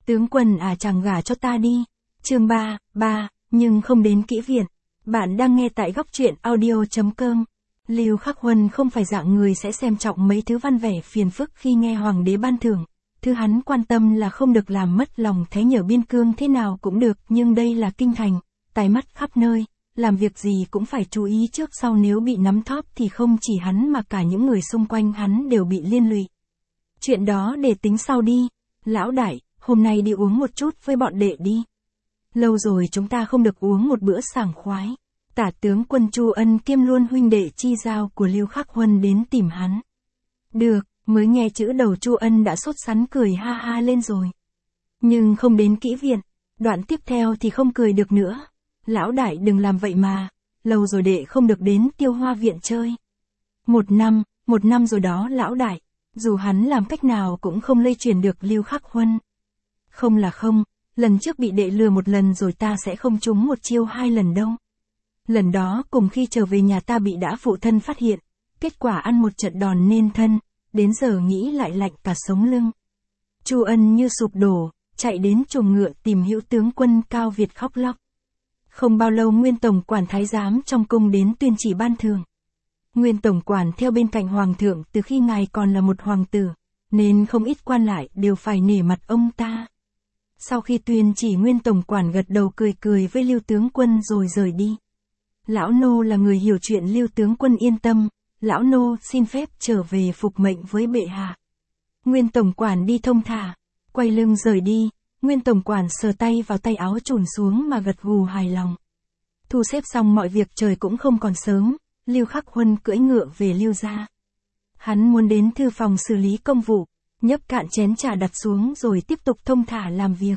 Tướng quân à, chàng gả cho ta đi. Chương 3, nhưng không đến kỹ viện. Bạn đang nghe tại góc truyện audio.com. Lưu Khắc Huân không phải dạng người sẽ xem trọng mấy thứ văn vẻ phiền phức khi nghe hoàng đế ban thưởng. Thứ hắn quan tâm là không được làm mất lòng Thái Nhờ biên cương, thế nào cũng được, nhưng đây là kinh thành, tai mắt khắp nơi, làm việc gì cũng phải chú ý trước sau, nếu bị nắm thóp thì không chỉ hắn mà cả những người xung quanh hắn đều bị liên lụy. Chuyện đó để tính sau đi. Lão đại, hôm nay đi uống một chút với bọn đệ đi. Lâu rồi chúng ta không được uống một bữa sảng khoái. Tả tướng quân Chu Ân kiêm luôn huynh đệ chi giao của Lưu Khắc Huân đến tìm hắn. Được, mới nghe chữ đầu Chu Ân đã sốt sắng cười ha ha lên rồi. Nhưng không đến kỹ viện, đoạn tiếp theo thì không cười được nữa. Lão đại đừng làm vậy mà, lâu rồi đệ không được đến Tiêu Hoa viện chơi. Một năm rồi đó lão đại, dù hắn làm cách nào cũng không lây truyền được Lưu Khắc Huân. Không là không, lần trước bị đệ lừa một lần rồi, ta sẽ không trúng một chiêu hai lần đâu. Lần đó cùng khi trở về nhà ta bị đã phụ thân phát hiện, kết quả ăn một trận đòn nên thân, đến giờ nghĩ lại lạnh cả sống lưng. Chu Ân như sụp đổ, chạy đến chuồng ngựa tìm hữu tướng quân Cao Việt khóc lóc. Không bao lâu Nguyên Tổng quản thái giám trong cung đến tuyên chỉ ban thưởng. Nguyên Tổng quản theo bên cạnh hoàng thượng từ khi ngài còn là một hoàng tử, nên không ít quan lại đều phải nể mặt ông ta. Sau khi tuyên chỉ, Nguyên Tổng quản gật đầu cười cười với Lưu tướng quân rồi rời đi. Lão nô là người hiểu chuyện, Lưu tướng quân yên tâm, lão nô xin phép trở về phục mệnh với bệ hạ. Nguyên Tổng quản đi thông thả, quay lưng rời đi. Nguyên Tổng quản sờ tay vào tay áo chùn xuống mà gật gù hài lòng. Thu xếp xong mọi việc trời cũng không còn sớm, Lưu Khắc Huân cưỡi ngựa về Lưu gia. Hắn muốn đến thư phòng xử lý công vụ, nhấp cạn chén trà đặt xuống rồi tiếp tục thông thả làm việc.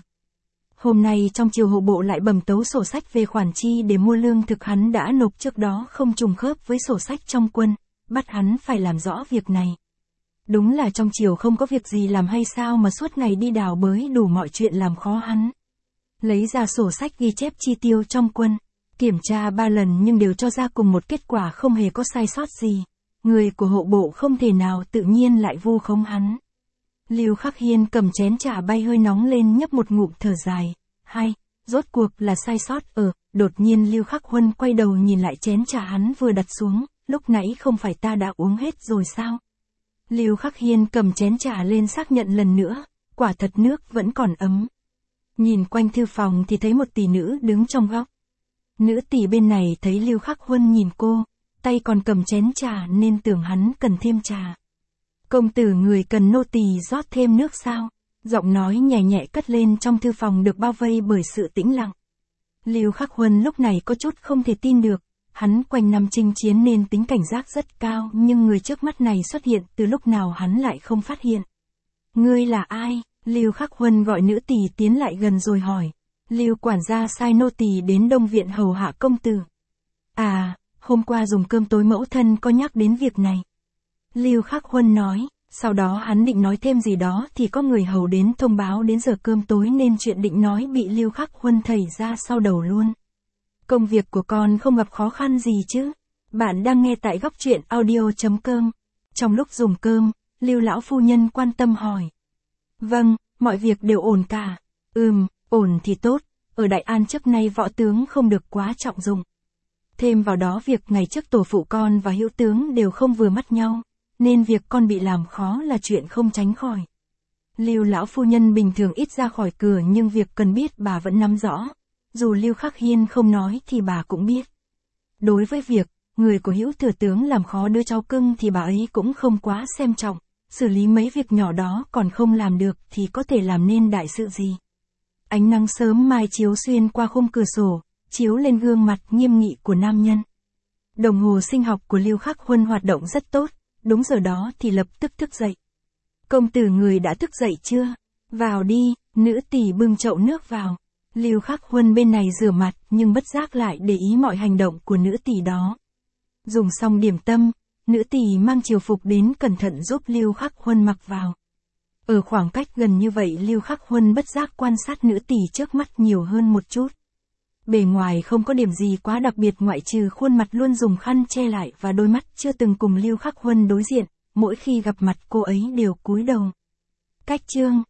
Hôm nay trong triều hộ bộ lại bẩm tấu sổ sách về khoản chi để mua lương thực hắn đã nộp trước đó không trùng khớp với sổ sách trong quân, bắt hắn phải làm rõ việc này. Đúng là trong triều không có việc gì làm hay sao mà suốt ngày đi đào bới đủ mọi chuyện làm khó hắn. Lấy ra sổ sách ghi chép chi tiêu trong quân, kiểm tra 3 lần nhưng đều cho ra cùng một kết quả, không hề có sai sót gì. Người của hộ bộ không thể nào tự nhiên lại vu khống hắn. Lưu Khắc Hiên cầm chén trà bay hơi nóng lên nhấp một ngụm thở dài. Hay, rốt cuộc là sai sót ở. Đột nhiên Lưu Khắc Huân quay đầu nhìn lại chén trà hắn vừa đặt xuống, lúc nãy không phải ta đã uống hết rồi sao? Lưu Khắc Hiên cầm chén trà lên xác nhận lần nữa, quả thật nước vẫn còn ấm. Nhìn quanh thư phòng thì thấy một tỷ nữ đứng trong góc. Nữ tỷ bên này thấy Lưu Khắc Huân nhìn cô, tay còn cầm chén trà nên tưởng hắn cần thêm trà. Công tử người cần nô tỳ rót thêm nước sao? Giọng nói nhẹ nhẹ cất lên trong thư phòng được bao vây bởi sự tĩnh lặng. Lưu Khắc Huân lúc này có chút không thể tin được, hắn quanh năm chinh chiến nên tính cảnh giác rất cao, nhưng người trước mắt này xuất hiện từ lúc nào hắn lại không phát hiện. Ngươi là ai? Lưu Khắc Huân gọi nữ tỳ tiến lại gần rồi hỏi. Lưu quản gia sai nô tỳ đến Đông viện hầu hạ công tử. À, hôm qua dùng cơm tối mẫu thân có nhắc đến việc này. Lưu Khắc Huân nói, sau đó hắn định nói thêm gì đó thì có người hầu đến thông báo đến giờ cơm tối nên chuyện định nói bị Lưu Khắc Huân thảy ra sau đầu luôn. Công việc của con không gặp khó khăn gì chứ? Bạn đang nghe tại góc truyện audio.com. Trong lúc dùng cơm, Lưu lão phu nhân quan tâm hỏi. Vâng, mọi việc đều ổn cả. Ổn thì tốt, ở Đại An trước nay võ tướng không được quá trọng dụng. Thêm vào đó việc ngày trước tổ phụ con và hữu tướng đều không vừa mắt nhau, nên việc con bị làm khó là chuyện không tránh khỏi. Lưu lão phu nhân bình thường ít ra khỏi cửa nhưng việc cần biết bà vẫn nắm rõ. Dù Lưu Khắc Hiên không nói thì bà cũng biết. Đối với việc, người của hữu thừa tướng làm khó đứa cháu cưng thì bà ấy cũng không quá xem trọng. Xử lý mấy việc nhỏ đó còn không làm được thì có thể làm nên đại sự gì. Ánh nắng sớm mai chiếu xuyên qua khung cửa sổ, chiếu lên gương mặt nghiêm nghị của nam nhân. Đồng hồ sinh học của Lưu Khắc Huân hoạt động rất tốt, đúng giờ đó thì lập tức thức dậy. Công tử người đã thức dậy chưa? Vào đi, nữ tỳ bưng chậu nước vào. Lưu Khắc Huân bên này rửa mặt nhưng bất giác lại để ý mọi hành động của nữ tỳ đó. Dùng xong điểm tâm, nữ tỳ mang triều phục đến cẩn thận giúp Lưu Khắc Huân mặc vào. Ở khoảng cách gần như vậy Lưu Khắc Huân bất giác quan sát nữ tỳ trước mắt nhiều hơn một chút. Bề ngoài không có điểm gì quá đặc biệt ngoại trừ khuôn mặt luôn dùng khăn che lại và đôi mắt chưa từng cùng Lưu Khắc Huân đối diện, mỗi khi gặp mặt cô ấy đều cúi đầu. Cách chương